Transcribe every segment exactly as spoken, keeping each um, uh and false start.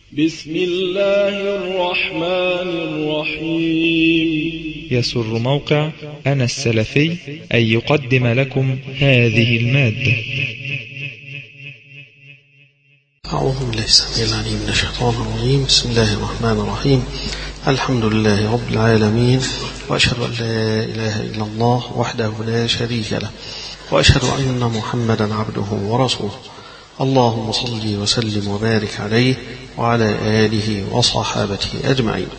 بسم الله الرحمن الرحيم. يسر موقع أنا السلفي أن يقدم لكم هذه المادة. أعوذ بالله السميع العليم من الشيطان الرجيم. بسم الله الرحمن الرحيم. الحمد لله رب العالمين، وأشهد أن لا إله إلا الله وحده لا شريك له، وأشهد أن محمدا عبده ورسوله. اللهم صل وسلم وبارك عليه وعلى آله وصحابته أجمعين.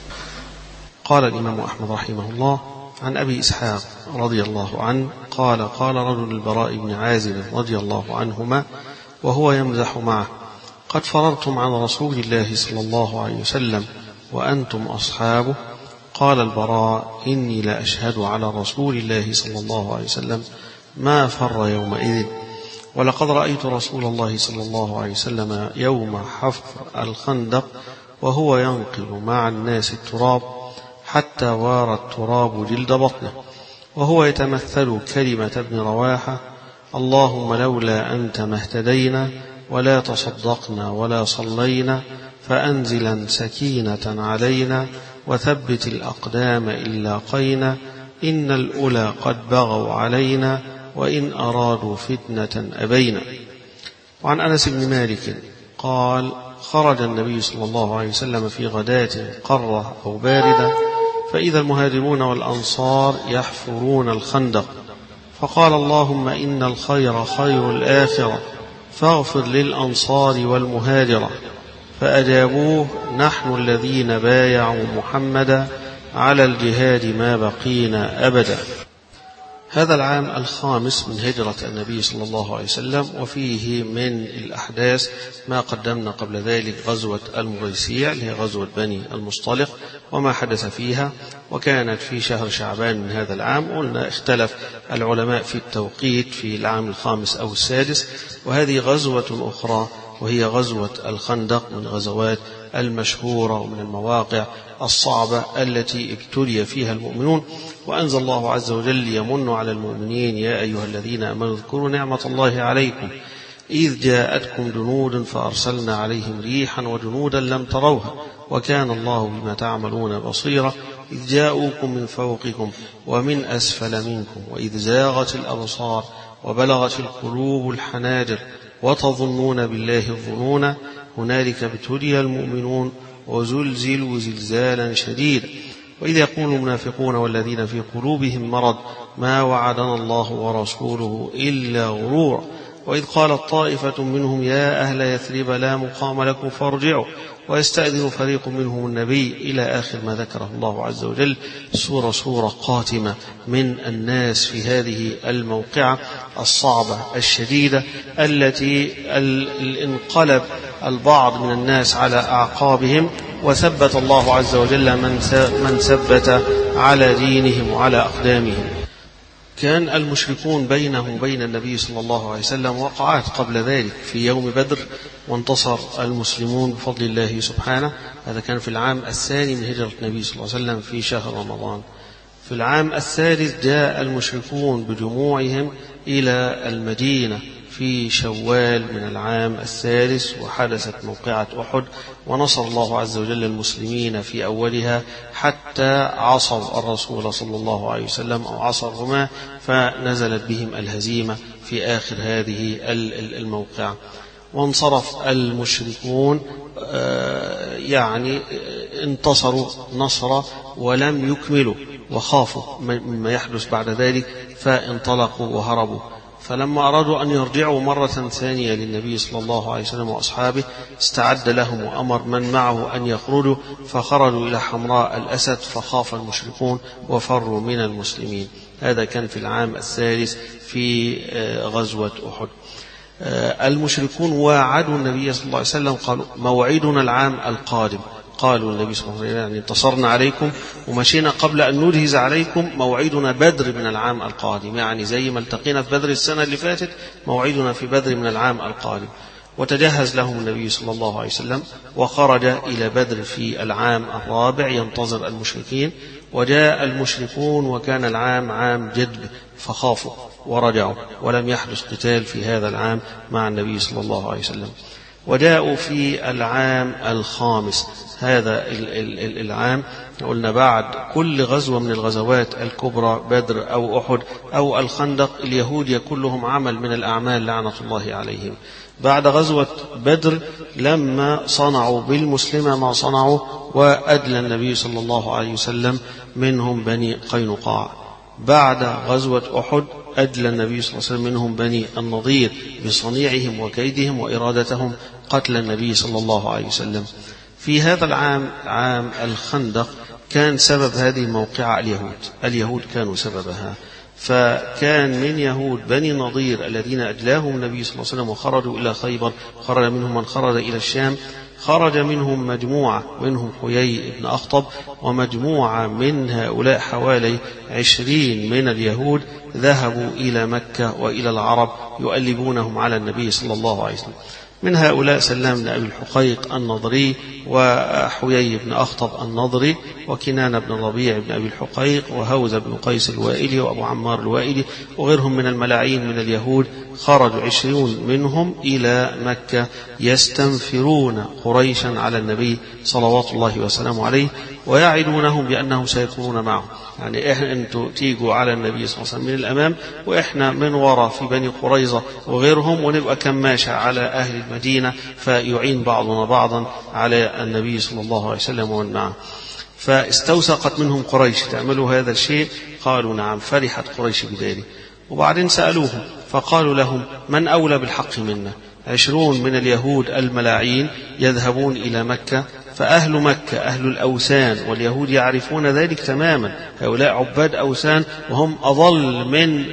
قال الإمام أحمد رحمه الله عن أبي إسحاق رضي الله عنه قال قال رجل البراء بن عازب رضي الله عنهما وهو يمزح معه: قد فررتم عن رسول الله صلى الله عليه وسلم وأنتم أصحابه. قال البراء: إني لا أشهد على رسول الله صلى الله عليه وسلم ما فر يومئذ، ولقد رأيت رسول الله صلى الله عليه وسلم يوم حفر الخندق وهو ينقل مع الناس التراب حتى وار التراب جلد بطنه، وهو يتمثل كلمة ابن رواحة: اللهم لولا أنت ما اهتدينا ولا تصدقنا ولا صلينا، فأنزلا سكينة علينا وثبت الأقدام إن لاقينا، إن الأولى قد بغوا علينا وإن أرادوا فتنة أبينا. وعن أنس بن مالك قال: خرج النبي صلى الله عليه وسلم في غداة قرة أو باردة، فإذا المهاجرون والأنصار يحفرون الخندق، فقال: اللهم إن الخير خير الآخرة، فاغفر للأنصار والمهاجرة. فأجابوه: نحن الذين بايعوا محمدا على الجهاد ما بقينا أبدا. هذا العام الخامس من هجرة النبي صلى الله عليه وسلم، وفيه من الأحداث ما قدمنا قبل ذلك غزوة المريسيع اللي هي غزوة بني المصطلق وما حدث فيها، وكانت في شهر شعبان من هذا العام. قلنا اختلف العلماء في التوقيت في العام الخامس أو السادس، وهذه غزوة أخرى وهي غزوة الخندق من غزوات المشهورة ومن المواقع الصعبة التي ابتلي فيها المؤمنون. وأنزل الله عز وجل يمن على المؤمنين: يا أيها الذين آمنوا اذكروا نعمة الله عليكم إذ جاءتكم جنود فأرسلنا عليهم ريحا وجنودا لم تروها وكان الله بما تعملون بصيرا، إذ جاءوكم من فوقكم ومن أسفل منكم وإذ زاغت الأبصار وبلغت القلوب الحناجر وتظنون بالله الظنون، هنالك ابتلي المؤمنون وزلزلوا زلزالا شديدا، وإذ يقول المنافقون والذين في قلوبهم مرض ما وعدنا الله ورسوله إلا غرورا، وإذ قالت طائفة منهم يا أهل يثرب لا مقام لكم فارجعوا، ويستأذن فريق منهم النبي إلى آخر ما ذكره الله عز وجل. سورة سورة قاتمة من الناس في هذه الموقعة الصعبة الشديدة التي انقلب البعض من الناس على أعقابهم، وثبت الله عز وجل من ثبت على دينهم وعلى أقدامهم. كان المشركون بينه وبين النبي صلى الله عليه وسلم وقعات قبل ذلك في يوم بدر، وانتصر المسلمون بفضل الله سبحانه. هذا كان في العام الثاني من هجرة النبي صلى الله عليه وسلم في شهر رمضان. في العام الثالث جاء المشركون بجموعهم إلى المدينة في شوال من العام الثالث، وحدثت موقعة أحد، ونصر الله عز وجل المسلمين في أولها حتى عصوا الرسول صلى الله عليه وسلم أو عصى الرماة، فنزلت بهم الهزيمة في آخر هذه الموقعة. وانصرف المشركون يعني انتصروا نصرا ولم يكملوا، وخافوا مما يحدث بعد ذلك فانطلقوا وهربوا. فلما أرادوا أن يرجعوا مرة ثانية للنبي صلى الله عليه وسلم وأصحابه استعد لهم وأمر من معه أن يخرجوا، فخرجوا إلى حمراء الأسد، فخاف المشركون وفروا من المسلمين. هذا كان في العام الثالث في غزوة أحد. المشركون واعدوا النبي صلى الله عليه وسلم، قالوا موعدنا العام القادم. قالوا النبي صلى الله عليه وسلم يعني انتصرنا عليكم ومشينا قبل أن نجهز عليكم، موعدنا بدر من العام القادم، يعني زي ما التقينا في بدر السنة اللي فاتت موعدنا في بدر من العام القادم. وتجهز لهم النبي صلى الله عليه وسلم وخرج إلى بدر في العام الرابع ينتظر المشركين. وجاء المشركون وكان العام عام جدب، فخافوا ورجعوا، ولم يحدث قتال في هذا العام مع النبي صلى الله عليه وسلم. وجاءوا في العام الخامس. هذا العام قلنا بعد كل غزوة من الغزوات الكبرى، بدر أو أحد أو الخندق، اليهود يكون لهم عمل من الأعمال لعنة الله عليهم. بعد غزوة بدر لما صنعوا بالمسلمة ما صنعوا، وأدلى النبي صلى الله عليه وسلم منهم بني قينقاع. بعد غزوة أحد أدلى النبي صلى الله عليه وسلم منهم بني النضير بصنيعهم وكيدهم وإرادتهم قتل النبي صلى الله عليه وسلم. في هذا العام، عام الخندق، كان سبب هذه الموقعة اليهود اليهود كانوا سببها. فكان من يهود بني نضير الذين أدلاهم النبي صلى الله عليه وسلم وخرجوا إلى خيبر، خرج منهم من خرج إلى الشام، خرج منهم مجموعة، منهم حيي بن أخطب، ومجموعة من هؤلاء حوالي عشرين من اليهود ذهبوا إلى مكة وإلى العرب يؤلبونهم على النبي صلى الله عليه وسلم. من هؤلاء سلام بن أبي الحقيق النضري، وحيي بن أخطب النضري، وكنان بن ربيع بن أبي الحقيق، وهوزة بن قيس الوائلي، وأبو عمار الوائلي، وغيرهم من الملاعين من اليهود. خرجوا عشرون منهم إلى مكة يستنفرون قريشا على النبي صلوات الله وسلامه عليه، ويعدونهم بأنهم سيكونون معه. يعني إحنا أنتوا تيجوا على النبي صلى الله عليه وسلم من الأمام، وإحنا من وراء في بني قريظة وغيرهم، ونبقى كماشة على أهل المدينة، فيعين بعضنا بعضا على النبي صلى الله عليه وسلم ومن معه. فاستوثقت منهم قريش تعملوا هذا الشيء، قالوا نعم. فرحت قريش بذلك، وبعدين سألوهم فقالوا لهم من أولى بالحق منا؟ عشرون من اليهود الملاعين يذهبون إلى مكة، فأهل مكة أهل الأوثان، واليهود يعرفون ذلك تماما، هؤلاء عباد أوثان، وهم أضل من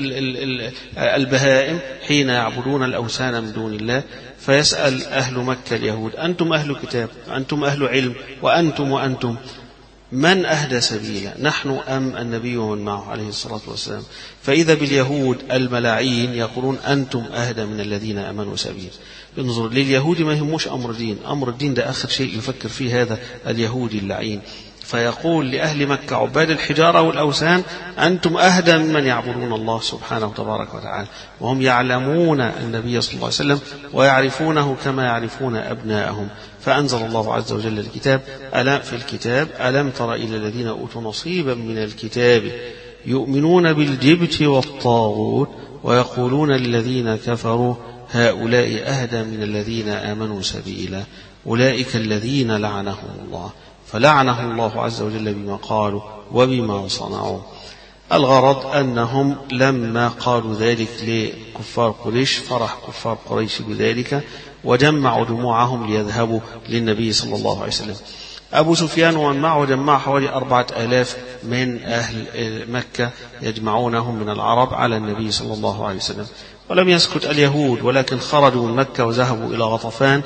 البهائم حين يعبدون الأوثان من دون الله. فيسأل أهل مكة اليهود أنتم أهل كتاب، أنتم أهل علم، وأنتم وأنتم من أهدى سبيلا، نحن أم النبي ومن معه عليه الصلاة والسلام؟ فإذا باليهود الملاعين يقولون أنتم أهدى من الذين أمنوا سبيلا. انظر، لليهود ما يهموش أمر الدين، أمر الدين ده آخر شيء يفكر فيه هذا اليهودي اللعين. فيقول لأهل مكة عباد الحجارة والأوثان أنتم أهدى ممن يعبدون الله سبحانه وتبارك وتعالى، وهم يعلمون النبي صلى الله عليه وسلم ويعرفونه كما يعرفون أبناءهم. فأنزل الله عز وجل الكتاب ألم في الكتاب ألم تر إلى الذين أوتوا نصيبا من الكتاب يؤمنون بالجبت والطاغوت ويقولون للذين كفروا هؤلاء أهدى من الذين آمنوا سبيلا أولئك الذين لعنهم الله فلعنه الله عز وجل بما قالوا وبما صنعوا. الغرض أنهم لما قالوا ذلك لكفار قريش فرح كفار قريش بذلك، وجمعوا جموعهم ليذهبوا للنبي صلى الله عليه وسلم. أبو سفيان ومن معه جمع حوالي أربعة آلاف من أهل مكة يجمعونهم من العرب على النبي صلى الله عليه وسلم. ولم يسكت اليهود، ولكن خرجوا من مكة وذهبوا إلى غطفان،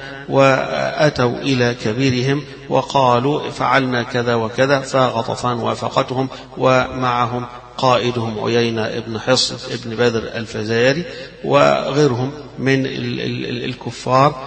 وأتوا إلى كبيرهم وقالوا فعلنا كذا وكذا، فغطفان وافقتهم، ومعهم قائدهم عيينة ابن حصن ابن بدر الفزاري وغيرهم من الكفار،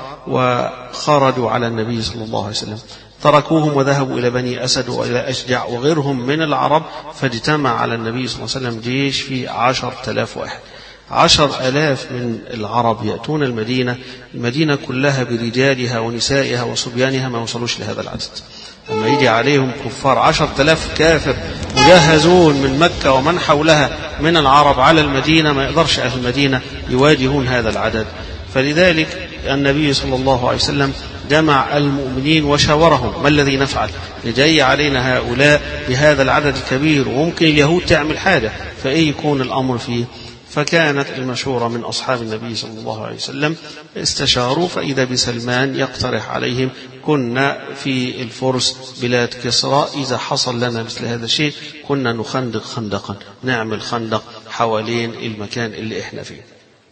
وخرجوا على النبي صلى الله عليه وسلم. تركوهم وذهبوا إلى بني أسد وإلى أشجع وغيرهم من العرب، فاجتمع على النبي صلى الله عليه وسلم جيش في عشر تلاف واحد. عشر ألاف من العرب يأتون المدينة، المدينة كلها برجالها ونسائها وصبيانها ما وصلوش لهذا العدد. لما يجي عليهم كفار عشر تلاف كافر مجهزون من مكة ومن حولها من العرب على المدينة، ما يقدرش أهل المدينة يواجهون هذا العدد. فلذلك النبي صلى الله عليه وسلم جمع المؤمنين وشاورهم ما الذي نفعل، لجاي علينا هؤلاء بهذا العدد الكبير، وممكن اليهود تعمل حاجة، فإيه يكون الأمر فيه؟ فكانت المشورة من أصحاب النبي صلى الله عليه وسلم، استشاروا فإذا بسلمان يقترح عليهم كنا في الفرس بلاد كسرى، إذا حصل لنا مثل هذا الشيء كنا نخندق خندقا، نعمل خندق حوالين المكان اللي إحنا فيه.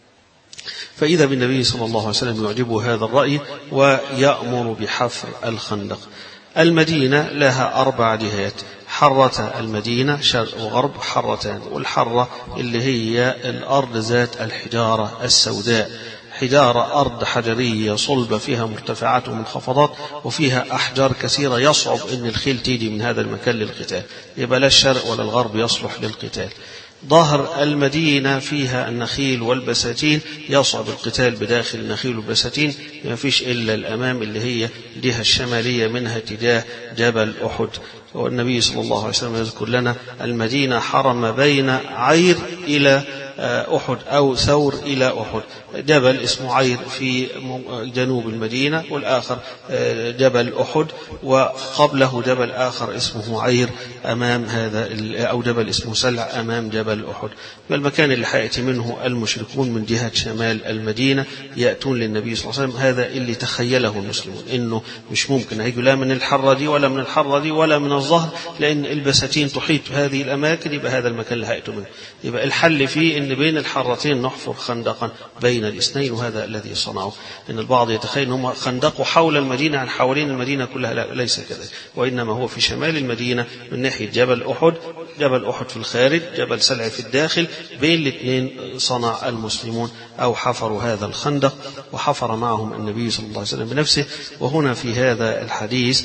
فإذا بالنبي صلى الله عليه وسلم يعجبه هذا الرأي ويأمر بحفر الخندق. المدينة لها أربع جهات، حرة المدينة شرق وغرب حرتان، والحرة اللي هي الأرض ذات الحجارة السوداء، حجارة أرض حجرية صلبة فيها مرتفعات ومنخفضات، وفيها أحجار كثيرة يصعب أن الخيل تيجي من هذا المكان للقتال، يبقى لا الشرق ولا الغرب يصلح للقتال. ظهر المدينة فيها النخيل والبساتين، يصعب القتال بداخل النخيل والبساتين، ما فيش إلا الأمام اللي هي الجهة الشمالية منها اتجاه جبل أحد. والنبي صلى الله عليه وسلم يذكر لنا المدينة حرم بين عير إلى أحد أو ثور إلى أحد، جبل اسمه عير في جنوب المدينة، والآخر جبل أحد، وقبله جبل آخر اسمه عير أمام هذا، أو جبل اسمه سلع أمام جبل أحد. والمكان اللي حيأتي منه المشركون من جهة شمال المدينة يأتون للنبي صلى الله عليه وسلم، هذا اللي تخيله المسلمون، إنه مش ممكن هيجوا لا من الحرة دي ولا من الحرة دي ولا من الظهر، لأن البساتين تحيط هذه الأماكن، يبقى هذا المكان اللي هيأتوا منه. يبقى الحل فيه إن بين الحرتين نحفر خندقا بين الاثنين، وهذا الذي صنعه. إن البعض يتخيل أنهم خندقوا حول المدينة عن حوالين المدينة كلها، لا، ليس كذلك، وإنما هو في شمال المدينة من ناحية جبل أحد، جبل أحد في الخارج، جبل سلع في الداخل، بين الاثنين صنع المسلمون أو حفروا هذا الخندق، وحفر معهم النبي صلى الله عليه وسلم بنفسه. وهنا في هذا الحديث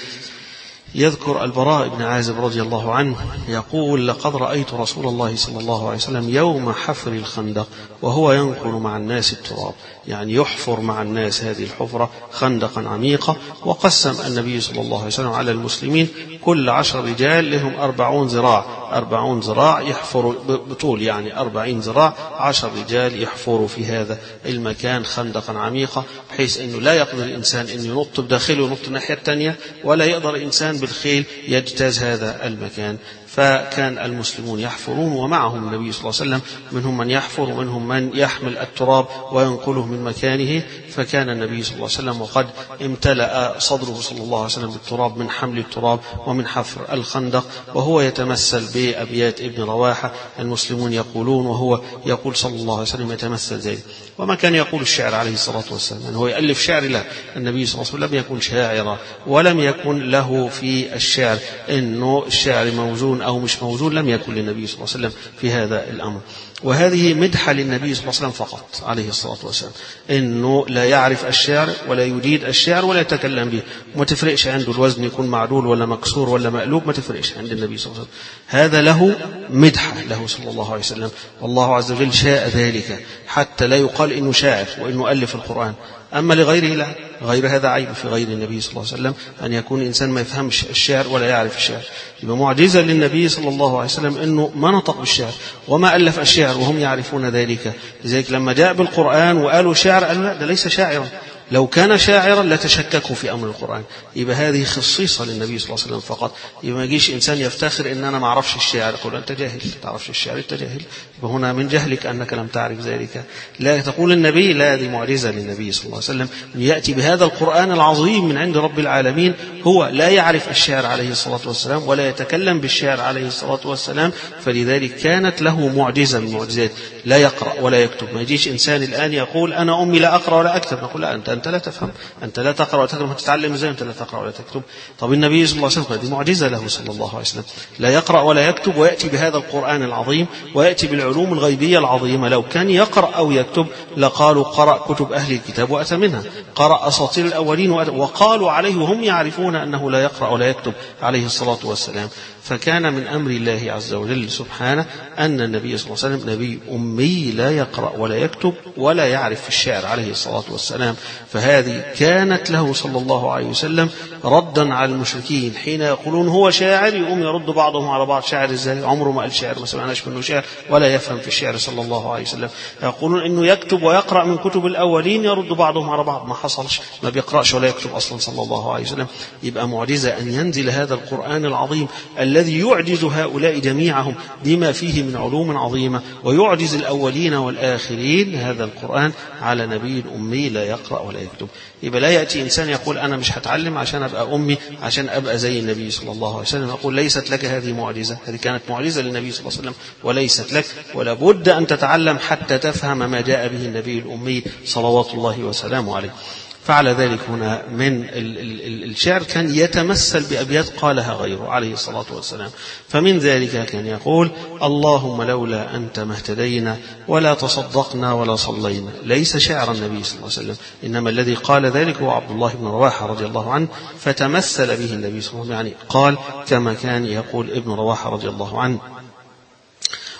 يذكر البراء بن عازب رضي الله عنه يقول: لقد رأيت رسول الله صلى الله عليه وسلم يوم حفر الخندق وهو ينقل مع الناس التراب، يعني يحفر مع الناس هذه الحفرة خندقا عميقة. وقسم النبي صلى الله عليه وسلم على المسلمين كل عشر رجال لهم أربعون ذراع، أربعون ذراع يحفروا بطول، يعني أربعين ذراع، عشر رجال يحفروا في هذا المكان خندقا عميقة، بحيث أنه لا يقدر الإنسان أن ينط بداخله وينط الناحية الثانية، ولا يقدر الإنسان بالخيل يجتاز هذا المكان. فكان المسلمون يحفرون ومعهم النبي صلى الله عليه وسلم، منهم من يحفر ومنهم من يحمل التراب وينقله من مكانه. فكان النبي صلى الله عليه وسلم وقد امتلأ صدره صلى الله عليه وسلم بالتراب من حمل التراب ومن حفر الخندق، وهو يتمثل بأبيات ابن رواحة المسلمون يقولون، وهو يقول صلى الله عليه وسلم يتمثل ذلك. وما كان يقول الشعر عليه الصلاة والسلام، يعني هو يألف شعر له، النبي صلى الله عليه وسلم لم يكن شاعرا، ولم يكن له في الشعر إنه الشعر موزون أو مش موزون، لم يكن للنبي صلى الله عليه وسلم في هذا الأمر. وهذه مدحة للنبي صلى الله عليه وسلم فقط عليه الصلاة والسلام، إنه لا يعرف الشعر ولا يجيد الشعر ولا يتكلم به، وما تفرقش عنده الوزن يكون معدول ولا مكسور ولا مقلوب، ما تفرقش عند النبي صلى الله عليه وسلم. هذا له مدحة له صلى الله عليه وسلم، والله عز وجل شاء ذلك حتى لا يقال إنه شاعر وإنه ألف القرآن. أما لغيره لا، غير هذا عيب في غير النبي صلى الله عليه وسلم، أن يكون إنسان ما يفهمش الشعر ولا يعرف الشعر. يبقى معجزة للنبي صلى الله عليه وسلم أنه ما نطق بالشعر وما ألف الشعر وهم يعرفون ذلك. لذلك لما جاء بالقرآن وقالوا شعر قالوا لا، ده ليس شاعرا، لو كان شاعرا لتشككوا في أمر القرآن. يبقى هذه خصيصة للنبي صلى الله عليه وسلم فقط. يبقى ما يجيش إنسان يفتخر إن أنا ما أعرفش الشعر، يقول أنت جاهل، ما تعرفش الشعر، أنت جاهل. يبقى هنا من جهلك أنك لم تعرف ذلك. لا تقول النبي، لا، هذه معجزة للنبي صلى الله عليه وسلم أن يأتي بهذا القرآن العظيم من عند رب العالمين، هو لا يعرف الشعر عليه الصلاة والسلام ولا يتكلم بالشعر عليه الصلاة والسلام. فلذلك كانت له معجزة من معجزات، لا يقرأ ولا يكتب. ما يجيش إنسان الآن يقول أنا أمي لا أقرأ ولا أكتب، نقول لا، أنت أنت لا تفهم، أنت لا تقرأ ولا تكتب، هتتعلم إزاي أنت لا تقرأ ولا تكتب؟ طب النبي صلى الله عليه وسلم دي معجزة له صلى الله عليه وسلم، لا يقرأ ولا يكتب، ويأتي بهذا القرآن العظيم ويأتي بالعلوم الغيبية العظيمة. لو كان يقرأ أو يكتب لقالوا قرأ كتب أهل الكتاب وأتى منها، قرأ أساطير الأولين وقالوا عليه وهم يعرفون أنه لا يقرأ ولا يكتب عليه الصلاة والسلام. فكان من أمر الله عز وجل سبحانه أن النبي صلى الله عليه وسلم نبي أمي لا يقرأ ولا يكتب ولا يعرف الشعر عليه الصلاة والسلام. فهذه كانت له صلى الله عليه وسلم ردا على المشركين حين يقولون هو شاعر، يقوم يرد بعضهم على بعض، شاعر ازاي؟ عمره ما قال شعر، ما سمعناش منه شعر ولا يفهم في الشعر صلى الله عليه وسلم. يقولون انه يكتب ويقرأ من كتب الأولين، يرد بعضهم على بعض، ما حصلش، ما بيقرأش ولا يكتب أصلا صلى الله عليه وسلم. يبقى معجزة أن ينزل هذا القرآن العظيم الذي يعجز هؤلاء جميعهم بما فيه من علوم عظيمة، ويعجز الأولين والآخرين، هذا القرآن على نبي أمي لا يقرأ ولا يكتب. يبقى لا يأتي إنسان يقول أنا مش هتعلم عشان أبقى أمي، عشان أبقى زي النبي صلى الله عليه وسلم. يقول ليست لك هذه معجزة، هذه كانت معجزة للنبي صلى الله عليه وسلم وليست لك، ولا بد أن تتعلم حتى تفهم ما جاء به النبي الأمي صلوات الله وسلامه عليه. فعلى ذلك هنا من الشعر كان يتمثل بأبيات قالها غيره عليه الصلاة والسلام. فمن ذلك كان يقول اللهم لولا أنت ما اهتدينا ولا تصدقنا ولا صلينا. ليس شعر النبي صلى الله عليه وسلم، إنما الذي قال ذلك هو عبد الله بن رواحة رضي الله عنه، فتمثل به النبي صلى الله عليه وسلم، يعني قال كما كان يقول ابن رواحة رضي الله عنه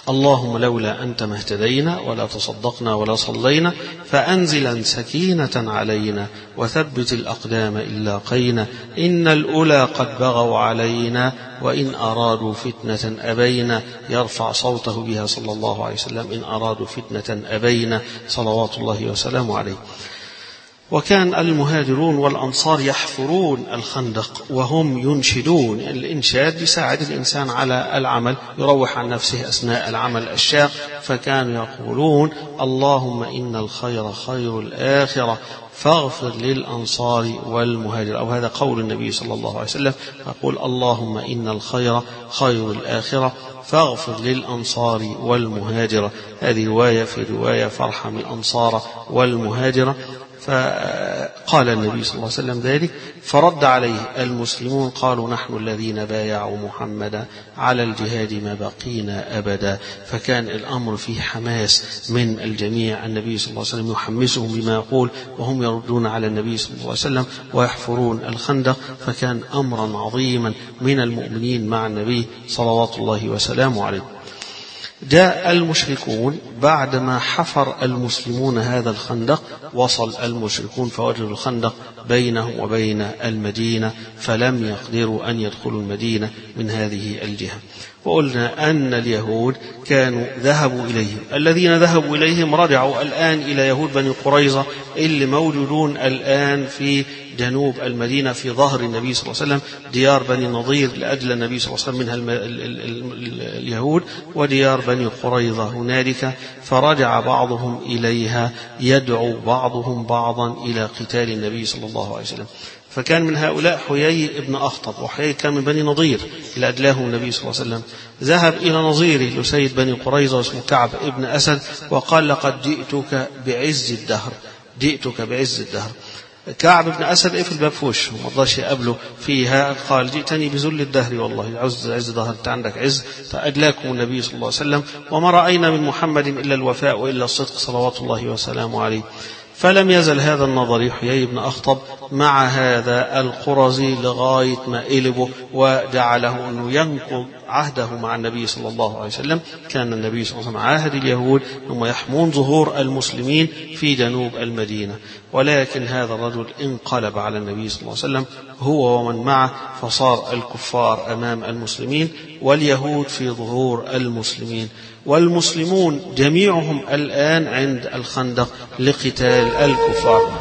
اللهم لولا أنت ما اهتدينا ولا تصدقنا ولا صلينا فأنزلا سكينة علينا وثبت الأقدام إن لاقينا إن الأولى قد بغوا علينا وإن أرادوا فتنة أبينا يرفع صوته بها صلى الله عليه وسلم إن أرادوا فتنة أبينا صلوات الله وسلامه عليه. وكان المهاجرون والأنصار يحفرون الخندق وهم ينشدون. الإنشاد يساعد الإنسان على العمل، يروح عن نفسه أثناء العمل الشاق، فكانوا يقولون اللهم إن الخير خير الآخرة فاغفر للأنصار والمهاجر، أو هذا قول النبي صلى الله عليه وسلم، يقول اللهم إن الخير خير الآخرة فاغفر للأنصار والمهاجر. هذه رواية في رواية فارحم الأنصار والمهاجر. فقال النبي صلى الله عليه وسلم ذلك، فرد عليه المسلمون قالوا نحن الذين بايعوا محمدا على الجهاد ما بقينا أبدا. فكان الأمر فيه حماس من الجميع، النبي صلى الله عليه وسلم يحمسهم بما يقول وهم يردون على النبي صلى الله عليه وسلم ويحفرون الخندق. فكان أمرا عظيما من المؤمنين مع النبي صلوات الله وسلامه عليه. جاء المشركون بعدما حفر المسلمون هذا الخندق، وصل المشركون فوجدوا الخندق بينهم وبين المدينة، فلم يقدروا أن يدخلوا المدينة من هذه الجهة. وقلنا أن اليهود كانوا ذهبوا إليهم، الذين ذهبوا إليهم رجعوا الآن إلى يهود بني قريظة اللي موجودون الآن في جنوب المدينة في ظهر النبي صلى الله عليه وسلم، ديار بني نضير لأجل النبي صلى الله عليه وسلم منها اليهود، وديار بني قريظة هنالك. فرجع بعضهم إليها يدعو بعضهم بعضا إلى قتال النبي صلى الله عليه وسلم. فكان من هؤلاء حيي ابن أخطب، وحيي كان من بني نضير إلى أدلاه النبي صلى الله عليه وسلم. ذهب إلى نظيره لسيد بني قريظة واسمه كعب ابن أسد وقال لقد جئتك بعز الدهر، جئتك بعز الدهر. كعب بن أسد في الباب فوش وما رضاش يقابله فيها، قال جئتني بذل الدهر والله عز عز دهر، أنت عندك عز، فأدلاكم النبي صلى الله عليه وسلم وما رأينا من محمد إلا الوفاء وإلا الصدق صلوات الله وسلامه عليه. فلم يزل هذا النظري حيي بن أخطب مع هذا القرزي لغاية ما قلبه وجعله أنه ينقض عهده مع النبي صلى الله عليه وسلم. كان النبي صلى الله عليه وسلم عاهد اليهود هم يحمون ظهور المسلمين في جنوب المدينة، ولكن هذا الرجل انقلب على النبي صلى الله عليه وسلم هو ومن معه، فصار الكفار أمام المسلمين واليهود في ظهور المسلمين، والمسلمون جميعهم الآن عند الخندق لقتال الكفار.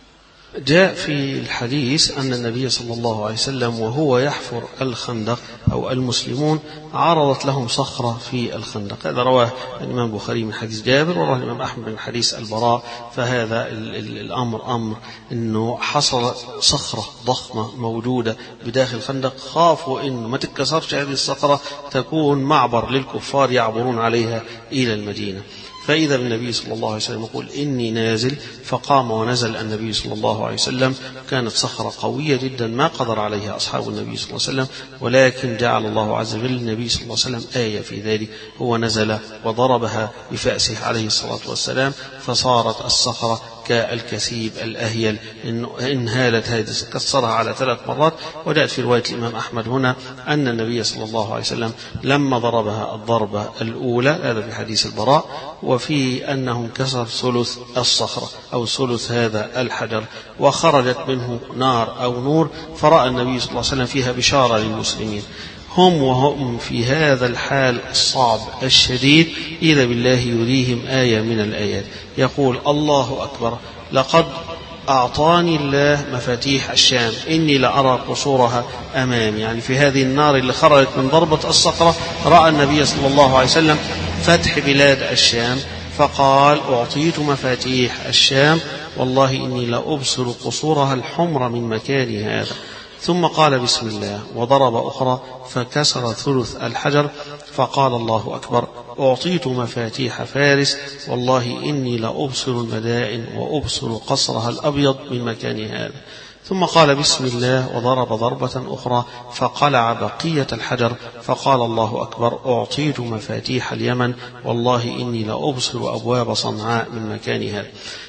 جاء في الحديث أن النبي صلى الله عليه وسلم وهو يحفر الخندق أو المسلمون عرضت لهم صخرة في الخندق. هذا رواه الإمام البخاري من حديث جابر، ورواه الإمام أحمد من حديث البراء. فهذا الأمر أمر أنه حصل صخرة ضخمة موجودة بداخل الخندق، خافوا أنه ما تتكسرش هذه الصخرة تكون معبر للكفار يعبرون عليها إلى المدينة. فإذا بالنبي صلى الله عليه وسلم يقول إني نازل، فقام ونزل النبي صلى الله عليه وسلم. كانت صخرة قوية جدا ما قدر عليها أصحاب النبي صلى الله عليه وسلم، ولكن جعل الله عز وجل النبي صلى الله عليه وسلم آية في ذلك، هو نزل وضربها بفأسه عليه الصلاة والسلام، فصارت الصخرة كالكثيب الأهيل، إن انهالت هذه كسرها على ثلاث مرات. وجاءت في رواية الإمام أحمد هنا أن النبي صلى الله عليه وسلم لما ضربها الضربة الأولى، هذا في حديث البراء، وفي أنه انكسر ثلث الصخرة أو ثلث هذا الحجر وخرجت منه نار أو نور، فرأى النبي صلى الله عليه وسلم فيها بشارة للمسلمين. هم وهم في هذا الحال الصعب الشديد إذا بالله يريهم آية من الآيات، يقول الله أكبر لقد أعطاني الله مفاتيح الشام إني لأرى قصورها أمامي. يعني في هذه النار اللي خرجت من ضربة الصخرة رأى النبي صلى الله عليه وسلم فتح بلاد الشام، فقال أعطيت مفاتيح الشام والله إني لأبصر قصورها الحمر من مكان هذا. ثم قال بسم الله وضرب أخرى فكسر ثلث الحجر، فقال الله أكبر أعطيت مفاتيح فارس والله إني لأبصر المدائن وأبصر قصرها الأبيض من مكان هذا. ثم قال بسم الله وضرب ضربة أخرى فقلع بقية الحجر، فقال الله أكبر أعطيت مفاتيح اليمن والله إني لأبصر أبواب صنعاء من مكان هذا.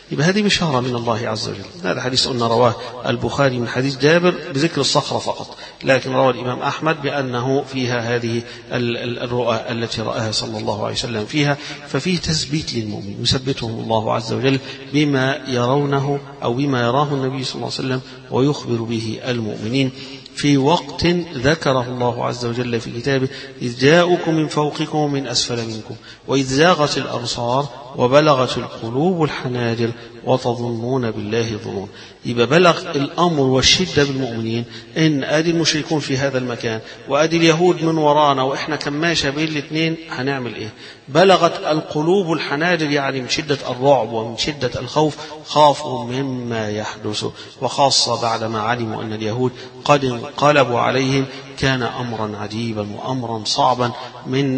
يبقى هذه بشارة من الله عز وجل. هذا حديث قلنا رواه البخاري من حديث جابر بذكر الصخرة فقط، لكن رواه الإمام أحمد بأنه فيها هذه الرؤى التي رآها صلى الله عليه وسلم فيها، ففيه تثبيت للمؤمن يثبتهم الله عز وجل بما يرونه أو بما يراه النبي صلى الله عليه وسلم ويخبر به المؤمنين في وقت ذكره الله عز وجل في كتابه: إذ جاءكم من فوقكم ومن أسفل منكم وإذ زاغت الأبصار وبلغت القلوب الحناجر وتظنون بالله الظنون. يبقى بلغ الأمر والشدة بالمؤمنين إن أدي المشركون في هذا المكان وأدي اليهود من ورانا وإحنا كماشة بين الاثنين، هنعمل إيه؟ بلغت القلوب الحناجر، يعني من شدة الرعب ومن شدة الخوف خافوا مما يحدث، وخاصة بعدما علموا أن اليهود قد انقلبوا عليهم كان أمرا عجيبا وأمرا صعبا من,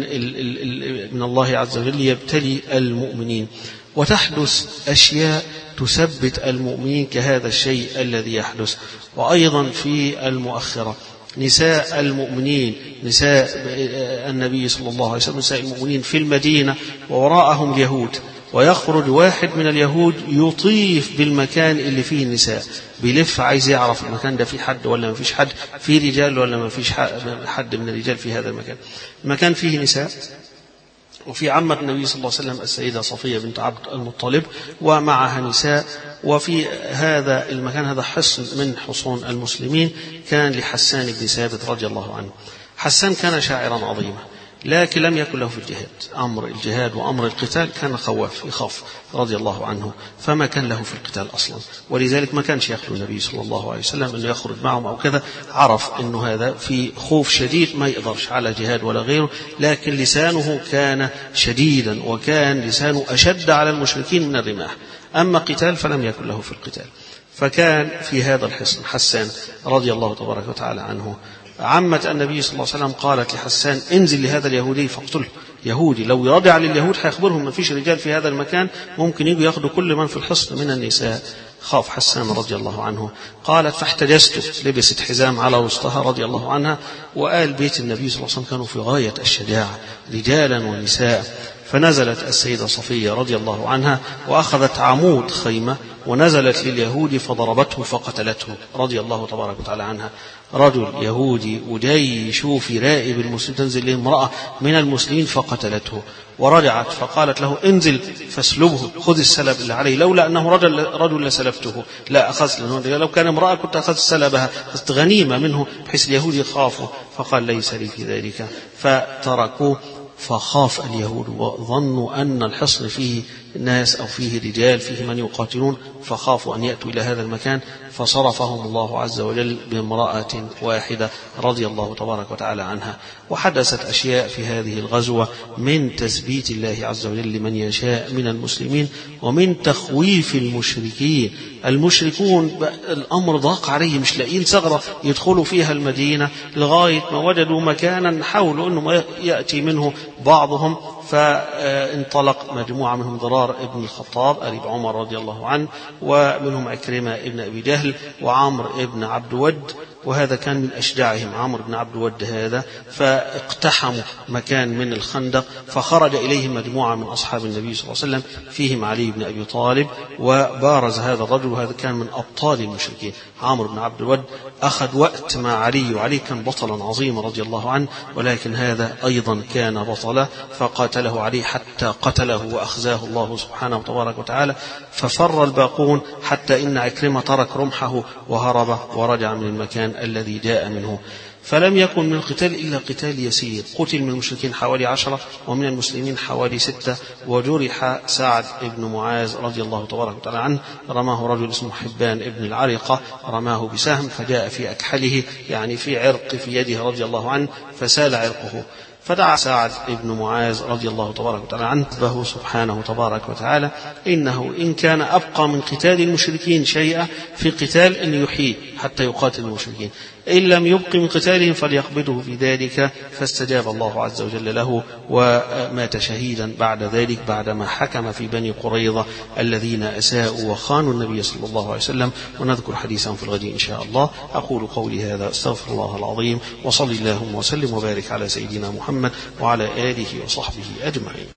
من الله عز وجل يبتلي المؤمنين، وتحدث أشياء تثبت المؤمنين كهذا الشيء الذي يحدث. وأيضا في المؤخرة نساء المؤمنين، نساء النبي صلى الله عليه وسلم، نساء المؤمنين في المدينة ووراءهم اليهود، ويخرج واحد من اليهود يطيف بالمكان اللي فيه النساء، بيلف عايز يعرف المكان ده فيه حد ولا ما فيش حد، فيه رجال ولا ما فيش حد من الرجال في هذا المكان. المكان فيه نساء، وفي عمة النبي صلى الله عليه وسلم السيدة صفية بنت عبد المطلب ومعها نساء. وفي هذا المكان، هذا حصن من حصون المسلمين، كان لحسان بن ثابت رضي الله عنه. حسان كان شاعرا عظيما، لكن لم يكن له في الجهاد، أمر الجهاد وأمر القتال كان خواف يخاف رضي الله عنه، فما كان له في القتال أصلا، ولذلك ما كانش يخلو النبي صلى الله عليه وسلم أنه يخرج معهم أو كذا، عرف أنه هذا في خوف شديد ما يقدرش على جهاد ولا غيره، لكن لسانه كان شديدا وكان لسانه أشد على المشركين من الرماح، أما قتال فلم يكن له في القتال. فكان في هذا الحصن حسان رضي الله تبارك وتعالى عنه. عمة النبي صلى الله عليه وسلم قالت لحسان: انزل لهذا اليهودي فاقتله، يهودي لو يرضع لليهود هيخبرهم ما فيش رجال في هذا المكان، ممكن يجوا ياخدوا كل من في الحصن من النساء. خاف حسان رضي الله عنه. قالت: فاحتجزت، لبست حزام على وسطها رضي الله عنها. وآل بيت النبي صلى الله عليه وسلم كانوا في غاية الشجاعة رجالا ونساء. فنزلت السيدة صفية رضي الله عنها وأخذت عمود خيمة ونزلت لليهود فضربته فقتلته رضي الله تبارك وتعالى عنها. رجل يهودي وجاي يشوف يراقب المسلمين، تنزل له امرأة من المسلمين فقتلته. ورجعت فقالت له: انزل فاسلبه، خذ السلب اللي عليه، لولا أنه رجل, رجل لسلبته، لا أخذت، لو كان امرأة كنت أخذت سلبها، أخذت غنيمة منه بحيث اليهود يخافوا. فقال: ليس لي في ذلك، فتركوه. فخاف اليهود وظنوا أن الحصن فيه ناس أو فيه رجال فيه من يقاتلون، فخافوا أن يأتوا إلى هذا المكان، فصرفهم الله عز وجل بامرأة واحدة رضي الله تبارك وتعالى عنها. وحدثت أشياء في هذه الغزوة من تثبيت الله عز وجل لمن يشاء من المسلمين ومن تخويف المشركين. المشركون الأمر ضاق عليهم، مش لاقين ثغرة يدخلوا فيها المدينة لغاية ما وجدوا مكانا حاولوا أنه يأتي منه بعضهم، فانطلق مجموعة منهم ضرار ابن الخطاب قريب عمر رضي الله عنه، ومنهم عكرمة ابن أبي جهل وعمر ابن عبد ود، وهذا كان من أشجاعهم عمرو بن عبد ود هذا. فاقتحموا مكان من الخندق، فخرج إليهم مجموعة من أصحاب النبي صلى الله عليه وسلم فيهم علي بن أبي طالب، وبارز هذا الرجل، وهذا كان من أبطال المشركين. عمرو بن عبد ود أخذ وقت مع علي، وعلي كان بطلا عظيما رضي الله عنه، ولكن هذا أيضا كان بطلا، فقاتله علي حتى قتله وأخزاه الله سبحانه وتبارك وتعالى. ففر الباقون حتى إن عكرمة ترك رمحه وهرب ورجع من المكان الذي جاء منه. فلم يكن من القتال إلا قتال يسير، قتل من المشركين حوالي عشرة ومن المسلمين حوالي ستة. وجرح سعد بن معاذ رضي الله تبارك وتعالى عنه، رماه رجل اسمه حبان ابن العرقة، رماه بسهم فجاء في أكحله، يعني في عرق في يده رضي الله عنه، فسال عرقه. فدعا سعد بن معاذ رضي الله تبارك وتعالى عنه ربه سبحانه تبارك وتعالى: إنه إن كان أبقى من قتال المشركين شيئا في قتال أن يحيي حتى يقاتل المشركين، إن لم يبق من قتالهم فليقبضه في ذلك. فاستجاب الله عز وجل له ومات شهيدا بعد ذلك، بعدما حكم في بني قريظة الذين أساءوا وخانوا النبي صلى الله عليه وسلم. ونذكر حديثا في الغد إن شاء الله. أقول قولي هذا، استغفر الله العظيم، وصلي اللهم وسلم وبارك على سيدنا محمد وعلى آله وصحبه أجمعين.